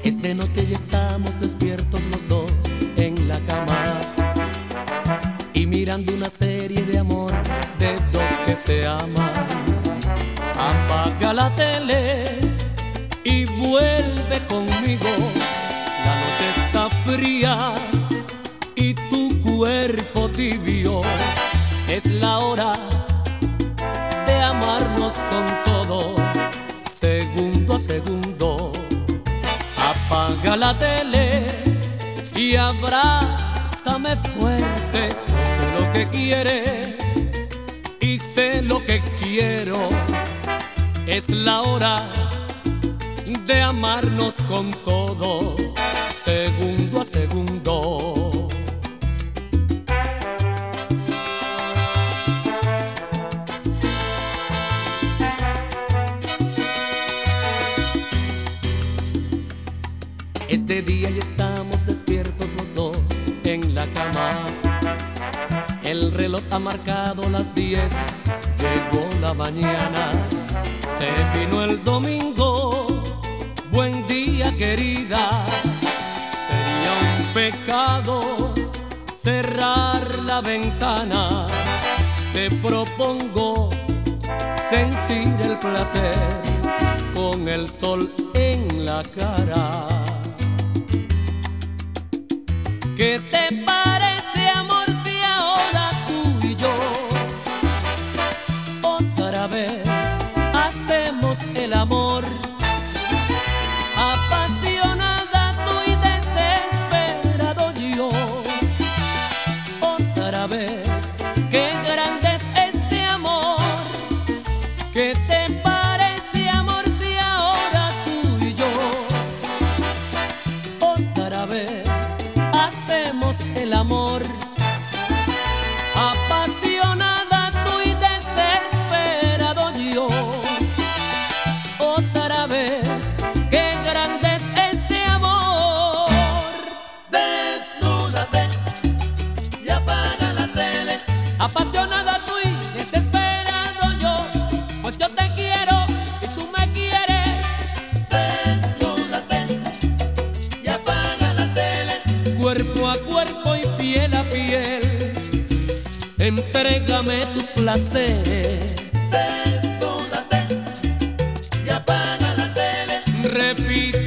Es de noche y estamos despiertos los dos en la cama y mirando una serie de amor de dos que se aman. Apaga la tele y vuelve conmigo. La noche está fría y tu cuerpo tibio. Es la hora de amarnos con todo, segundo a segundo. Apaga la tele y abrázame fuerte. No sé lo que quieres y sé lo que quiero. Es la hora de amarnos con todo, segundo a segundo. Es de día y estamos despiertos los dos en la cama. El reloj ha marcado las 10, llegó la mañana. Se vino el domingo, buen día querida. Sería un pecado cerrar la ventana. Te propongo sentir el placer con el sol en la cara. ¿Qué te parece, amor, si ahora tú y yo otra vez hacemos el amor? Apasionada tú y desesperado yo. Otra vez, qué grande es este amor. ¿Qué te parece, amor, si ahora tú y yo otra vez hacemos el amor? Apasionada tú y desesperado yo. Otra vez, qué grande es este amor. Desnúdate y apaga la tele. Apasionada tú y desesperado yo, pues yo te quiero y tú me quieres. Desnúdate y apaga la tele. Cuerpo a cuerpo y piel a piel, entrégame tus placeres. Desnúdate y apaga la tele. Repite